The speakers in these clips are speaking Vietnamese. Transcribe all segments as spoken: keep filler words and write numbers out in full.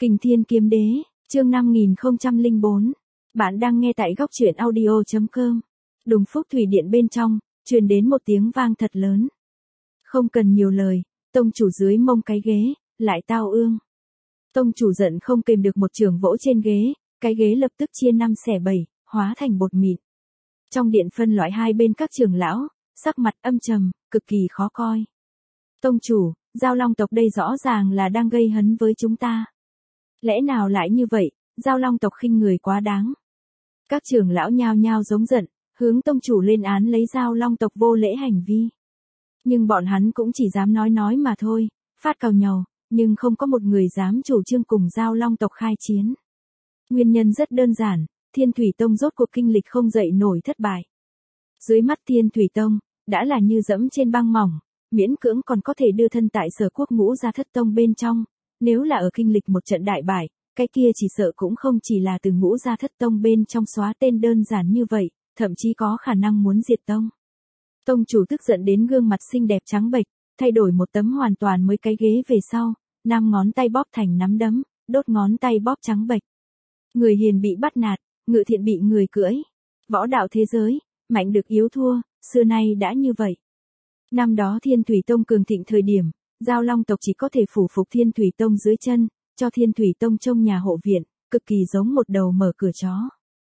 Kình Thiên Kiếm Đế, chương năm nghìn không trăm lẻ bốn. Bạn đang nghe tại góc truyện audio chấm com. Đùng Phúc thủy điện bên trong, truyền đến một tiếng vang thật lớn. Không cần nhiều lời, tông chủ dưới mông cái ghế, lại tao ương. Tông chủ giận không kềm được một chưởng vỗ trên ghế, cái ghế lập tức chia năm xẻ bảy, hóa thành bột mịn. Trong điện phân loại hai bên các trưởng lão, sắc mặt âm trầm, cực kỳ khó coi. Tông chủ, Giao Long tộc đây rõ ràng là đang gây hấn với chúng ta. Lẽ nào lại như vậy, Giao Long tộc khinh người quá đáng. Các trưởng lão nhao nhao giống giận, hướng tông chủ lên án lấy Giao Long tộc vô lễ hành vi. Nhưng bọn hắn cũng chỉ dám nói nói mà thôi, phát cào nhàu, nhưng không có một người dám chủ trương cùng Giao Long tộc khai chiến. Nguyên nhân rất đơn giản, Thiên Thủy Tông rốt cuộc kinh lịch không dậy nổi thất bại. Dưới mắt Thiên Thủy Tông, đã là như dẫm trên băng mỏng, miễn cưỡng còn có thể đưa thân tại Sở Quốc Ngũ Gia Thất Tông bên trong. Nếu là ở kinh lịch một trận đại bại, cái kia chỉ sợ cũng không chỉ là từ Ngũ Gia Thất Tông bên trong xóa tên đơn giản như vậy, thậm chí có khả năng muốn diệt tông. Tông chủ tức giận đến gương mặt xinh đẹp trắng bệch, thay đổi một tấm hoàn toàn mới cái ghế về sau, năm ngón tay bóp thành nắm đấm, đốt ngón tay bóp trắng bệch. Người hiền bị bắt nạt, ngự thiện bị người cưỡi. Võ đạo thế giới, mạnh được yếu thua, xưa nay đã như vậy. Năm đó Thiên Thủy Tông cường thịnh thời điểm, Giao Long tộc chỉ có thể phủ phục Thiên Thủy Tông dưới chân, cho Thiên Thủy Tông trông nhà hộ viện, cực kỳ giống một đầu mở cửa chó.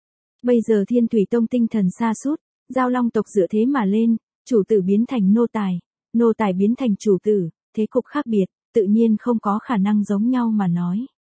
Bây giờ Thiên Thủy Tông tinh thần sa sút, Giao Long tộc dựa thế mà lên, chủ tử biến thành nô tài, nô tài biến thành chủ tử, thế cục khác biệt, tự nhiên không có khả năng giống nhau mà nói.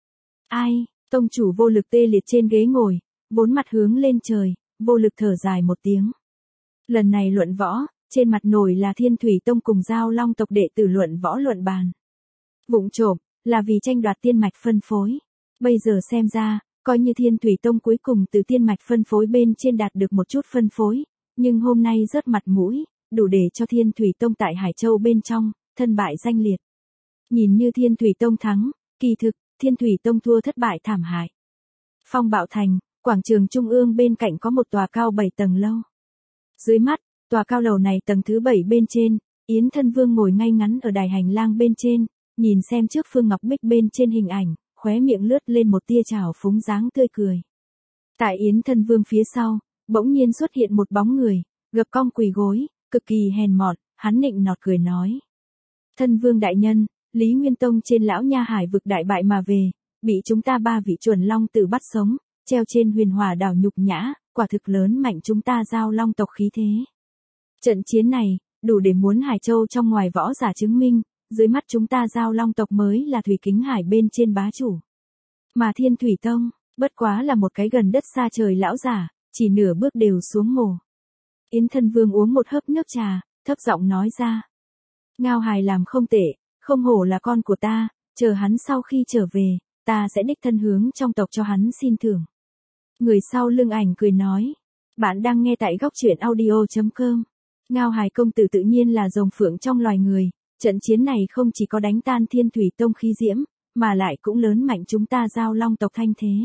Ai, tông chủ vô lực tê liệt trên ghế ngồi, bốn mặt hướng lên trời, vô lực thở dài một tiếng. Lần này luận võ, trên mặt nổi là Thiên Thủy Tông cùng Giao Long tộc đệ tử luận võ luận bàn. Vụng trộm, là vì tranh đoạt tiên mạch phân phối. Bây giờ xem ra, coi như Thiên Thủy Tông cuối cùng từ tiên mạch phân phối bên trên đạt được một chút phân phối, nhưng hôm nay rớt mặt mũi, đủ để cho Thiên Thủy Tông tại Hải Châu bên trong, thân bại danh liệt. Nhìn như Thiên Thủy Tông thắng, kỳ thực, Thiên Thủy Tông thua thất bại thảm hại. Phong Bạo Thành, quảng trường trung ương bên cạnh có một tòa cao bảy tầng lâu. Dưới mắt, tòa cao lầu này tầng thứ bảy bên trên, Yến Thân Vương ngồi ngay ngắn ở đài hành lang bên trên, nhìn xem trước Phương Ngọc Bích bên trên hình ảnh, khóe miệng lướt lên một tia trào phúng dáng tươi cười. Tại Yến Thân Vương phía sau, bỗng nhiên xuất hiện một bóng người, gập cong quỳ gối, cực kỳ hèn mọn, hắn nịnh nọt cười nói. Thân Vương đại nhân, Lý Nguyên Tông trên lão nha hải vực đại bại mà về, bị chúng ta ba vị chuẩn long tử bắt sống, treo trên huyền hỏa đảo nhục nhã, quả thực lớn mạnh chúng ta Giao Long tộc khí thế. Trận chiến này, đủ để muốn Hải Châu trong ngoài võ giả chứng minh, dưới mắt chúng ta Giao Long tộc mới là thủy kính hải bên trên bá chủ. Mà Thiên Thủy Tông, bất quá là một cái gần đất xa trời lão giả, chỉ nửa bước đều xuống mồ. Yến Thân Vương uống một hớp nước trà, thấp giọng nói ra. Ngao Hài làm không tệ, không hổ là con của ta, chờ hắn sau khi trở về, ta sẽ đích thân hướng trong tộc cho hắn xin thưởng. Người sau lưng ảnh cười nói. Bạn đang nghe tại góc truyện audio chấm com. Ngao Hài công tử tự nhiên là rồng phượng trong loài người, trận chiến này không chỉ có đánh tan Thiên Thủy Tông khí diễm, mà lại cũng lớn mạnh chúng ta Giao Long tộc thanh thế.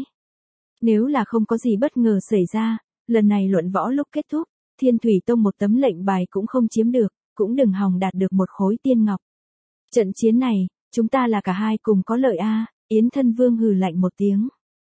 Nếu là không có gì bất ngờ xảy ra, lần này luận võ lúc kết thúc, Thiên Thủy Tông một tấm lệnh bài cũng không chiếm được, cũng đừng hòng đạt được một khối tiên ngọc. Trận chiến này, chúng ta là cả hai cùng có lợi a. Yến Thân Vương hừ lạnh một tiếng.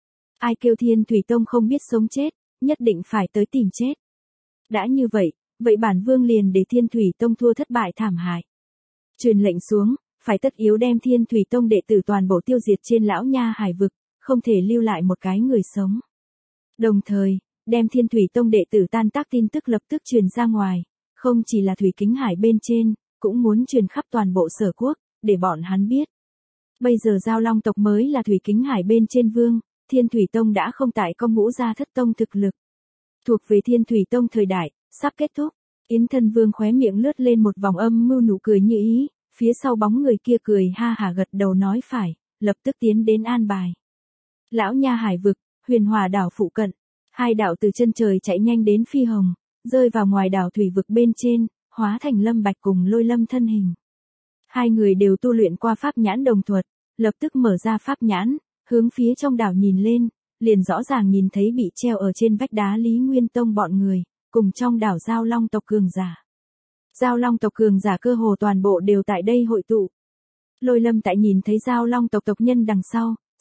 Ai kêu Thiên Thủy Tông không biết sống chết, nhất định phải tới tìm chết. Đã như vậy, vậy bản vương liền để Thiên Thủy Tông thua thất bại thảm hại. Truyền lệnh xuống, phải tất yếu đem Thiên Thủy Tông đệ tử toàn bộ tiêu diệt trên lão nha hải vực, không thể lưu lại một cái người sống. Đồng thời, đem Thiên Thủy Tông đệ tử tan tác tin tức lập tức truyền ra ngoài, không chỉ là thủy kính hải bên trên, cũng muốn truyền khắp toàn bộ Sở Quốc, để bọn hắn biết. Bây giờ Giao Long tộc mới là thủy kính hải bên trên vương, Thiên Thủy Tông đã không tại con Ngũ Gia Thất Tông thực lực. Thuộc về Thiên Thủy Tông thời đại, sắp kết thúc. Yến Thân Vương khóe miệng lướt lên một vòng âm mưu nụ cười như ý, phía sau bóng người kia cười ha hả gật đầu nói phải, lập tức tiến đến an bài. Lão nha hải vực, huyền hòa đảo phụ cận, hai đạo từ chân trời chạy nhanh đến phi hồng, rơi vào ngoài đảo thủy vực bên trên, hóa thành Lâm Bạch cùng Lôi Lâm thân hình. Hai người đều tu luyện qua pháp nhãn đồng thuật, lập tức mở ra pháp nhãn, hướng phía trong đảo nhìn lên, liền rõ ràng nhìn thấy bị treo ở trên vách đá Lý Nguyên Tông bọn người, cùng trong đảo Giao Long tộc cường giả. Giao Long tộc cường giả cơ hồ toàn bộ đều tại đây hội tụ. Lôi Lâm tại nhìn thấy Giao Long tộc tộc nhân đằng sau,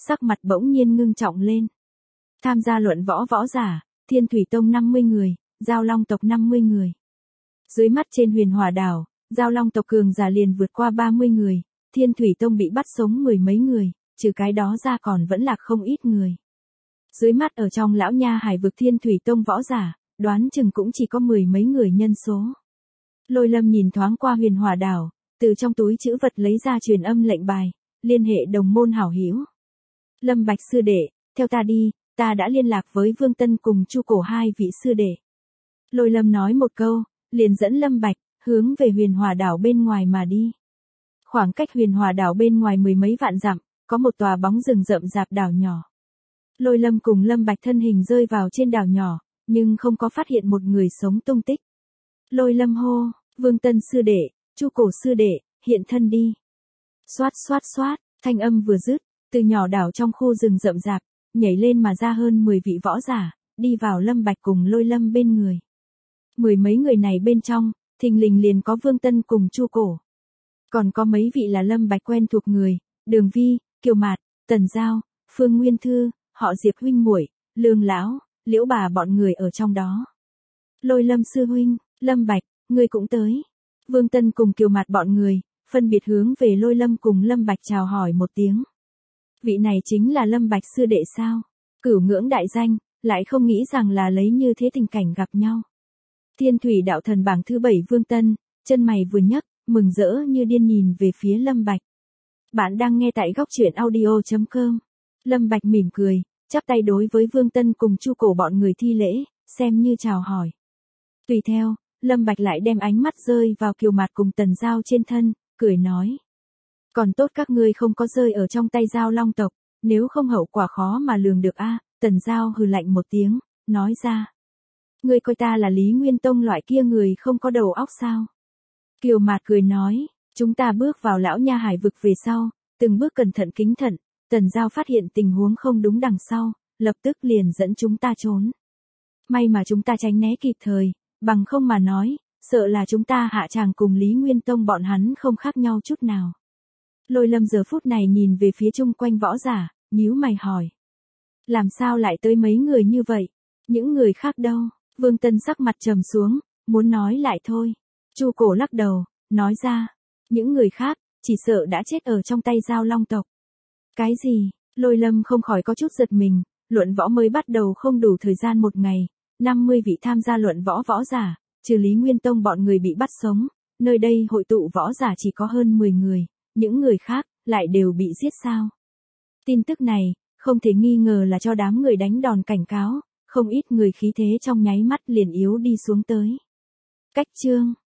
sắc mặt bỗng nhiên ngưng trọng lên. Tham gia luận võ võ giả, Thiên Thủy Tông năm mươi người, Giao Long tộc năm mươi người. Dưới mắt trên Huyền Hỏa đảo, Giao Long tộc cường giả liền vượt qua ba mươi người, Thiên Thủy Tông bị bắt sống mười mấy người, trừ cái đó ra còn vẫn là không ít người. Dưới mắt ở trong lão nha hải vực Thiên Thủy Tông võ giả, đoán chừng cũng chỉ có mười mấy người nhân số. Lôi Lâm nhìn thoáng qua Huyền Hỏa đảo, từ trong túi trữ vật lấy ra truyền âm lệnh bài, liên hệ đồng môn hảo hữu. Lâm Bạch sư đệ, theo ta đi, ta đã liên lạc với Vương Tân cùng Chu Cổ hai vị sư đệ. Lôi Lâm nói một câu, liền dẫn Lâm Bạch, hướng về Huyền Hỏa đảo bên ngoài mà đi. Khoảng cách Huyền Hỏa đảo bên ngoài mười mấy vạn dặm, có một tòa bóng rừng rậm rạp đảo nhỏ. Lôi Lâm cùng Lâm Bạch thân hình rơi vào trên đảo nhỏ, nhưng không có phát hiện một người sống tung tích. Lôi Lâm hô, Vương Tân sư đệ, Chu Cổ sư đệ, hiện thân đi. Xoát xoát xoát, thanh âm vừa dứt, từ nhỏ đảo trong khu rừng rậm rạp, nhảy lên mà ra hơn mười vị võ giả, đi vào Lâm Bạch cùng Lôi Lâm bên người. Mười mấy người này bên trong, thình lình liền có Vương Tân cùng Chu Cổ. Còn có mấy vị là Lâm Bạch quen thuộc người, Đường Vi, Kiều Mạt, Tần Giao, Phương Nguyên Thư, họ Diệp huynh muội, Lương lão, Liễu bà bọn người ở trong đó. Lôi Lâm sư huynh, Lâm Bạch, ngươi cũng tới. Vương Tân cùng Kiều Mạt bọn người, phân biệt hướng về Lôi Lâm cùng Lâm Bạch chào hỏi một tiếng. Vị này chính là Lâm Bạch sư đệ sao? Cửu ngưỡng đại danh, lại không nghĩ rằng là lấy như thế tình cảnh gặp nhau. Thiên Thủy đạo thần bảng thứ bảy Vương Tân, chân mày vừa nhấc, mừng rỡ như điên nhìn về phía Lâm Bạch. Bạn đang nghe tại góc truyện audio chấm com. Lâm Bạch mỉm cười, chắp tay đối với Vương Tân cùng Chu Cổ bọn người thi lễ, xem như chào hỏi. Tùy theo, Lâm Bạch lại đem ánh mắt rơi vào Kiều Mạt cùng Tần Giao trên thân, cười nói. Còn tốt các ngươi không có rơi ở trong tay Giao Long tộc, nếu không hậu quả khó mà lường được a. Tần Giao hừ lạnh một tiếng, nói ra. Ngươi coi ta là Lý Nguyên Tông loại kia người không có đầu óc sao? Kiều Mạt cười nói, chúng ta bước vào lão nha hải vực về sau, từng bước cẩn thận kính thận, Tần Giao phát hiện tình huống không đúng đằng sau, lập tức liền dẫn chúng ta trốn. May mà chúng ta tránh né kịp thời, bằng không mà nói, sợ là chúng ta hạ tràng cùng Lý Nguyên Tông bọn hắn không khác nhau chút nào. Lôi Lâm giờ phút này nhìn về phía chung quanh võ giả, nhíu mày hỏi. Làm sao lại tới mấy người như vậy? Những người khác đâu? Vương Tân sắc mặt trầm xuống, muốn nói lại thôi. Chu Cổ lắc đầu, nói ra. Những người khác, chỉ sợ đã chết ở trong tay Giao Long tộc. Cái gì? Lôi Lâm không khỏi có chút giật mình, luận võ mới bắt đầu không đủ thời gian một ngày, năm mươi vị tham gia luận võ võ giả, trừ Lý Nguyên Tông bọn người bị bắt sống, nơi đây hội tụ võ giả chỉ có hơn mười người, những người khác, lại đều bị giết sao? Tin tức này, không thể nghi ngờ là cho đám người đánh đòn cảnh cáo, không ít người khí thế trong nháy mắt liền yếu đi xuống tới. Cách chương